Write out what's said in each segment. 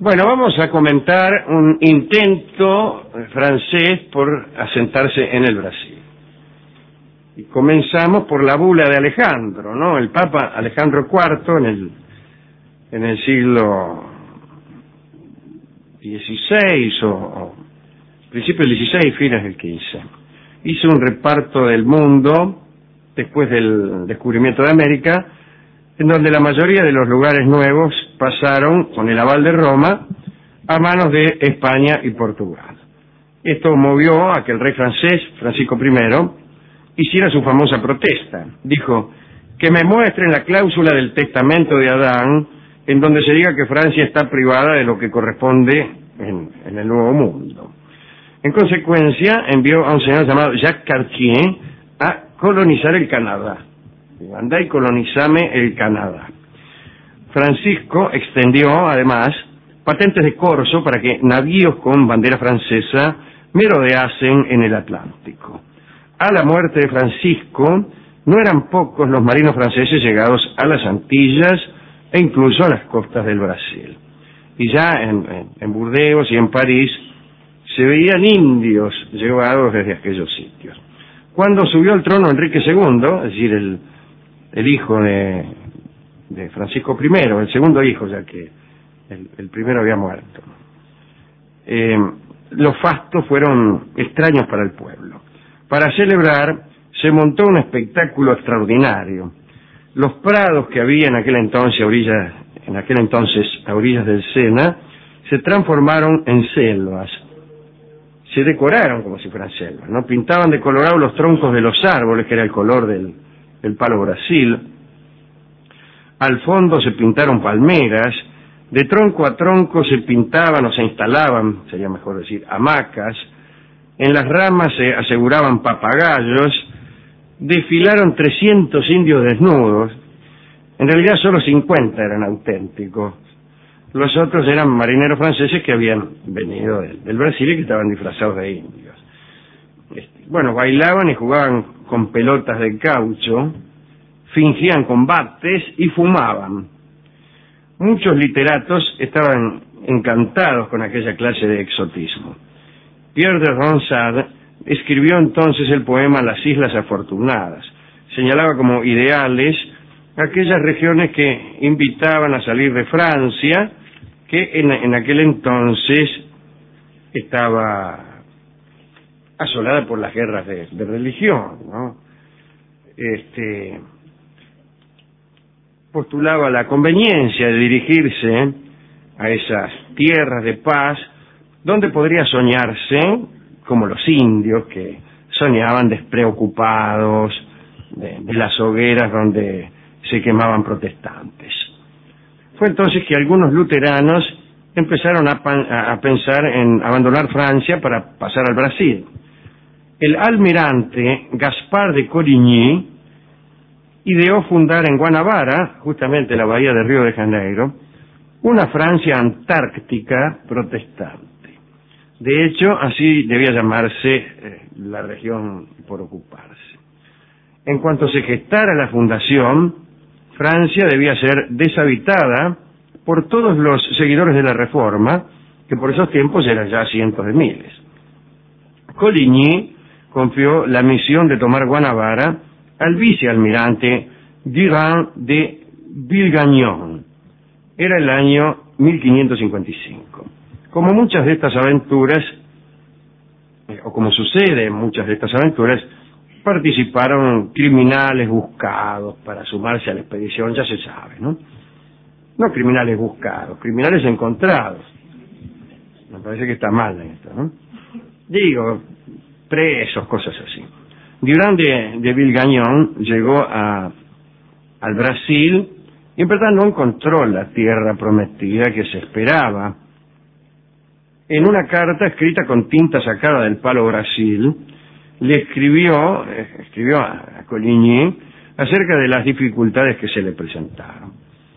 Bueno, vamos a comentar un intento francés por asentarse en el Brasil. Y comenzamos por la bula de Alejandro, ¿no? El Papa Alejandro IV en el siglo XVI o principios del XVI, fines del XV. Hizo un reparto del mundo después del descubrimiento de América, en donde la mayoría de los lugares nuevos pasaron, con el aval de Roma, a manos de España y Portugal. Esto movió a que el rey francés, Francisco I, hiciera su famosa protesta. Dijo: que me muestren la cláusula del testamento de Adán, en donde se diga que Francia está privada de lo que corresponde en el Nuevo Mundo. En consecuencia, envió a un señor llamado Jacques Cartier a colonizar el Canadá. Andá y colonizame el Canadá. Francisco extendió, además, patentes de corso para que navíos con bandera francesa merodeasen en el Atlántico. A la muerte de Francisco, no eran pocos los marinos franceses llegados a las Antillas e incluso a las costas del Brasil. Y ya en Burdeos y en París se veían indios llevados desde aquellos sitios. Cuando subió al trono Enrique II, es decir, el hijo de Francisco I, el segundo hijo, ya que el primero había muerto, los fastos fueron extraños para el pueblo. Para celebrar se montó un espectáculo extraordinario. Los prados que había en aquel entonces a orillas del Sena se transformaron en selvas. Se decoraron como si fueran selvas, ¿no? Pintaban de colorado los troncos de los árboles, que era el color del palo Brasil. Al fondo se pintaron palmeras, de tronco a tronco se pintaban o se instalaban, sería mejor decir, hamacas, en las ramas se aseguraban papagayos, desfilaron 300 indios desnudos. En realidad solo 50 eran auténticos. Los otros eran marineros franceses que habían venido del Brasil y que estaban disfrazados de indios. Bueno, bailaban y jugaban con pelotas de caucho, fingían combates y fumaban. Muchos literatos estaban encantados con aquella clase de exotismo. Pierre de Ronsard escribió entonces el poema Las Islas Afortunadas. Señalaba como ideales aquellas regiones que invitaban a salir de Francia, que en aquel entonces estaba asolada por las guerras de religión, ¿no? Postulaba la conveniencia de dirigirse a esas tierras de paz, donde podría soñarse como los indios que soñaban despreocupados de las hogueras donde se quemaban protestantes. Fue entonces que algunos luteranos empezaron a pensar en abandonar Francia para pasar al Brasil. El almirante Gaspar de Coligny ideó fundar en Guanabara, justamente la bahía de Río de Janeiro, una Francia antártica protestante. De hecho, así debía llamarse la región por ocuparse. En cuanto se gestara la fundación, Francia debía ser deshabitada por todos los seguidores de la Reforma, que por esos tiempos eran ya cientos de miles. Coligny confió la misión de tomar Guanabara al vicealmirante Durand de Villegagnon. Era el año 1555. Como muchas de estas aventuras, o como sucede en muchas de estas aventuras, participaron criminales buscados para sumarse a la expedición, ya se sabe, ¿no? No criminales buscados, criminales encontrados. Me parece que está mal esto, ¿no? Digo, presos, cosas así. Durand de Villegagnon llegó al Brasil y en verdad no encontró la tierra prometida que se esperaba. En una carta escrita con tinta sacada del palo Brasil, le escribió a Coligny acerca de las dificultades que se le presentaron.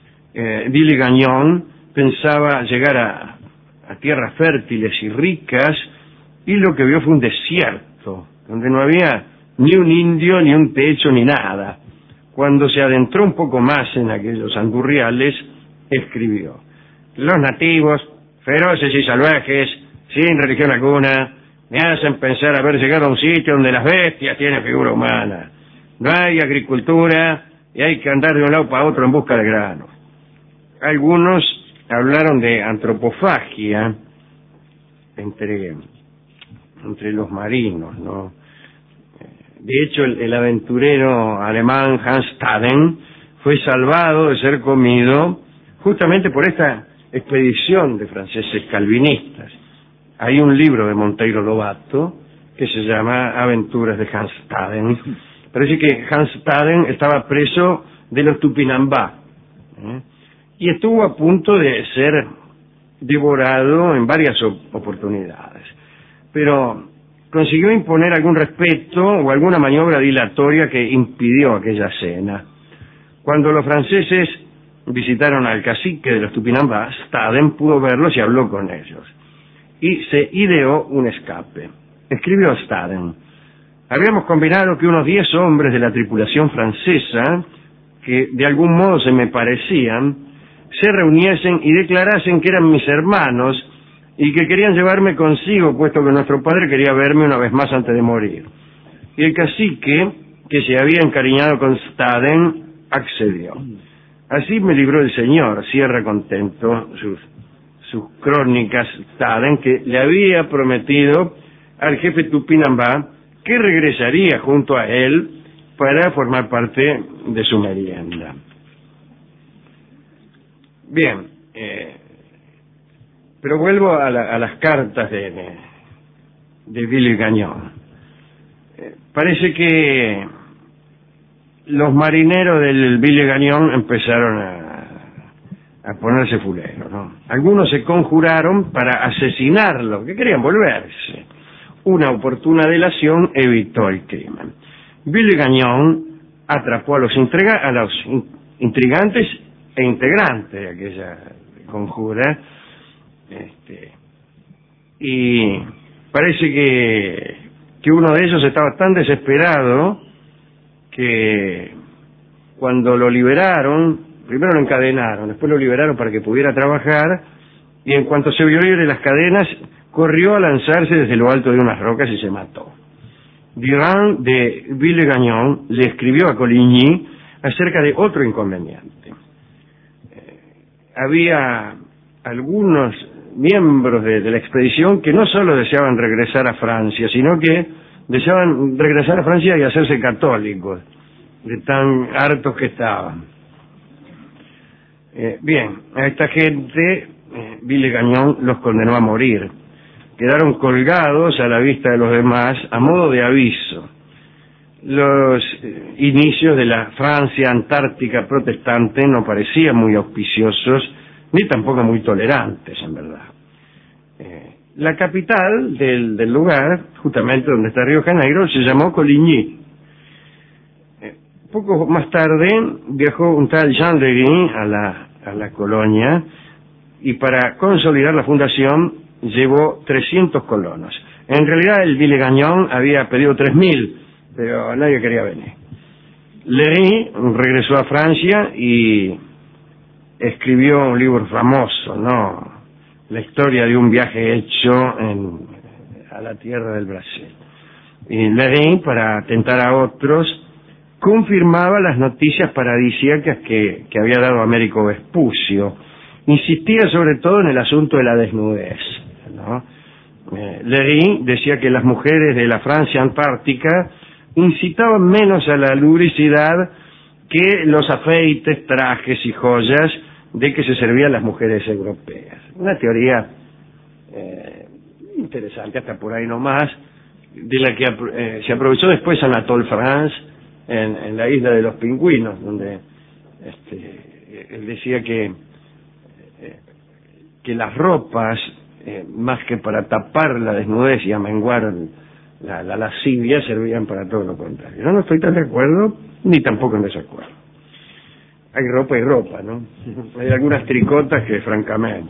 Villegagnon pensaba llegar a tierras fértiles y ricas, y lo que vio fue un desierto, donde no había ni un indio, ni un techo, ni nada. Cuando se adentró un poco más en aquellos andurriales, escribió: los nativos feroces y salvajes, sin religión alguna, me hacen pensar haber llegado a un sitio donde las bestias tienen figura humana. No hay agricultura y hay que andar de un lado para otro en busca de grano. Algunos hablaron de antropofagia entre los marinos, ¿no? De hecho, el aventurero alemán Hans Staden fue salvado de ser comido justamente por esta expedición de franceses calvinistas. Hay un libro de Monteiro Lobato que se llama Aventuras de Hans Staden. Parece que Hans Staden estaba preso de los Tupinambá, y estuvo a punto de ser devorado en varias oportunidades, pero consiguió imponer algún respeto o alguna maniobra dilatoria que impidió aquella cena. Cuando los franceses visitaron al cacique de los Tupinambá, Staden pudo verlos y habló con ellos, y se ideó un escape. Escribió Staden: habíamos combinado que unos 10 hombres de la tripulación francesa, que de algún modo se me parecían, se reuniesen y declarasen que eran mis hermanos y que querían llevarme consigo, puesto que nuestro padre quería verme una vez más antes de morir. Y el cacique, que se había encariñado con Staden, accedió. Así me libró el señor, cierra contento sus crónicas Staden, que le había prometido al jefe Tupinambá que regresaría junto a él para formar parte de su merienda. Bien, pero vuelvo a las cartas de Billy Gagnon. Parece que los marineros del Billy Gagnon empezaron a ponerse fuleros, ¿no? Algunos se conjuraron para asesinarlo, que querían volverse. Una oportuna delación evitó el crimen. Billy Gagnon atrapó a los intrigantes e integrantes de aquella conjura, y parece que uno de ellos estaba tan desesperado que cuando lo liberaron, primero lo encadenaron, después lo liberaron para que pudiera trabajar, y en cuanto se vio libre de las cadenas, corrió a lanzarse desde lo alto de unas rocas y se mató. Durand de Billy Gagnon le escribió a Coligny acerca de otro inconveniente. Había algunos miembros de la expedición que no solo deseaban regresar a Francia, sino que deseaban regresar a Francia y hacerse católicos, de tan hartos que estaban. Bien, a esta gente Billy Gagnon los condenó a morir. Quedaron colgados a la vista de los demás a modo de aviso. Los inicios de la Francia antártica protestante no parecían muy auspiciosos, ni tampoco muy tolerantes, en verdad. La capital del lugar, justamente donde está Río Janeiro, se llamó Coligny. Poco más tarde viajó un tal Jean Leguin a la colonia, y para consolidar la fundación llevó 300 colonos. En realidad el Billy Gagnon había pedido 3.000, pero nadie quería venir. Leguin regresó a Francia y escribió un libro famoso, ¿no? La historia de un viaje hecho a la tierra del Brasil. Y Leguin, para tentar a otros, confirmaba las noticias paradisíacas que había dado Américo Vespucio. Insistía sobre todo en el asunto de la desnudez, ¿no? Leguin decía que las mujeres de la Francia antártica incitaban menos a la lubricidad que los afeites, trajes y joyas de que se servían las mujeres europeas. Una teoría interesante, hasta por ahí nomás, de la que se aprovechó después Anatole France en la isla de los pingüinos, donde él decía que las ropas, más que para tapar la desnudez y amenguar la lascivia, servían para todo lo contrario. Yo no estoy tan de acuerdo, ni tampoco en desacuerdo. Hay ropa y ropa, ¿no? Hay algunas tricotas que, francamente.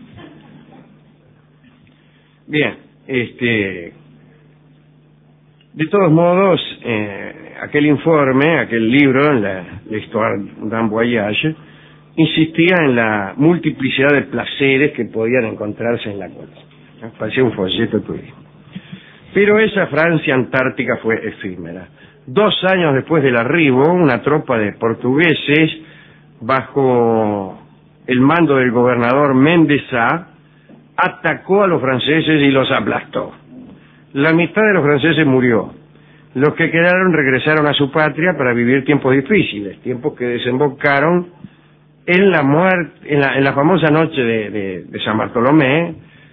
Bien, de todos modos, aquel informe, aquel libro, la Histoire d'un voyage, insistía en la multiplicidad de placeres que podían encontrarse en la colonia. Parecía un folleto de turismo. Pero esa Francia antártica fue efímera. 2 años después del arribo, una tropa de portugueses, bajo el mando del gobernador Mendes Sá, atacó a los franceses y los aplastó. La mitad de los franceses murió. Los que quedaron regresaron a su patria para vivir tiempos difíciles, tiempos que desembocaron en la muerte, en la famosa noche de San Bartolomé,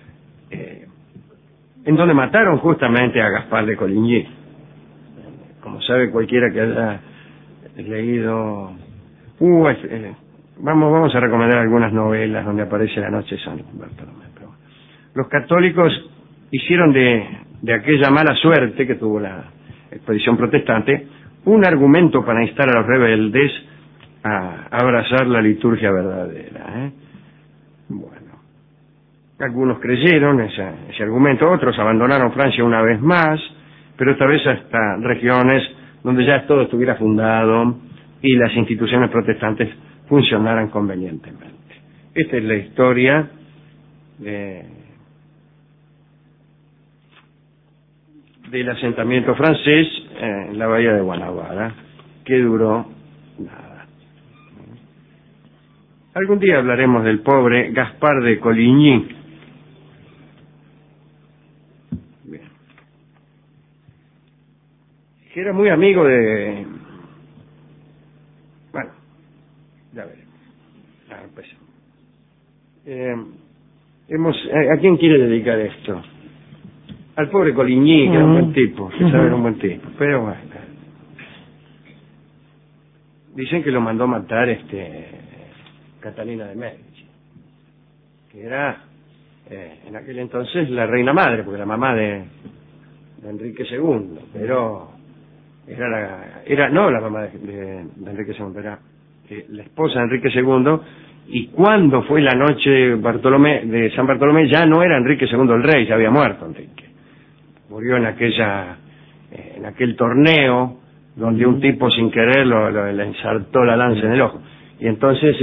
en donde mataron justamente a Gaspar de Coligny. Como sabe cualquiera que haya leído, vamos a recomendar algunas novelas donde aparece la noche de San Bartolomé. Pero los católicos hicieron de aquella mala suerte que tuvo la expedición protestante un argumento para instar a los rebeldes a abrazar la liturgia verdadera. Bueno, algunos creyeron ese argumento, otros abandonaron Francia una vez más, pero esta vez hasta regiones donde ya todo estuviera fundado y las instituciones protestantes funcionaran convenientemente. Esta es la historia del asentamiento francés en la bahía de Guanabara, que duró nada. Algún día hablaremos del pobre Gaspar de Coligny. Bien. Que era muy amigo de... Bueno, ya veremos. ¿A quién quiere dedicar esto? Al pobre Coligny, que era un buen tipo, que sabe, era un buen tipo, pero bueno. Dicen que lo mandó matar Catalina de Medici, que era en aquel entonces la reina madre, porque la mamá de Enrique II, pero no la mamá de Enrique II, era la esposa de Enrique II, y cuando fue la noche de San Bartolomé ya no era Enrique II el rey, ya había muerto Enrique. Murió en aquel torneo donde un tipo sin querer le ensartó la lanza en el ojo. Y entonces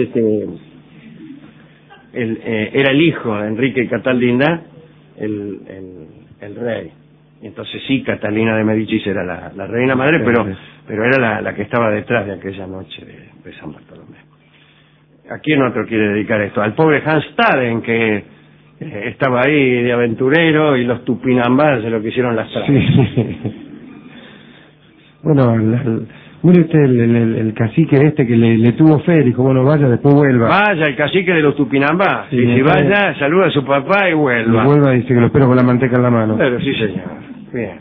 era el hijo de Enrique y Catalina el rey. Y entonces sí, Catalina de Medici era la reina madre, pero era la que estaba detrás de aquella noche de San Bartolomé. ¿A quién otro quiere dedicar esto? Al pobre Hans Staden, que estaba ahí de aventurero, y los Tupinambás se lo quisieron lastrar. Sí. Bueno, mire usted el cacique que le tuvo fe, dijo, bueno, vaya, después vuelva. Vaya, el cacique de los Tupinambás. Sí, y si vaya, saluda a su papá y vuelva. Y vuelva, dice que lo espero con la manteca en la mano. Pero sí, señor. Bien.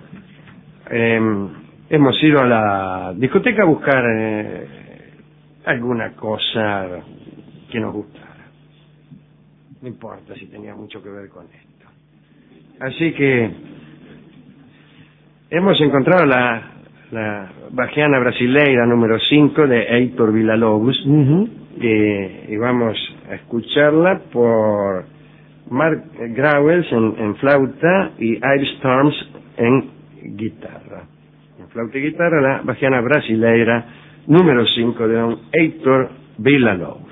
Hemos ido a la discoteca a buscar alguna cosa que nos gustara. No importa si tenía mucho que ver con esto. Así que hemos encontrado la Bachiana Brasileira número 5 de Heitor Villa-Lobos, y vamos a escucharla por Mark Grauels en flauta y Ives Storms en guitarra. En flauta y guitarra, la Bachiana Brasileira número 5 de don Heitor Villa-Lobos.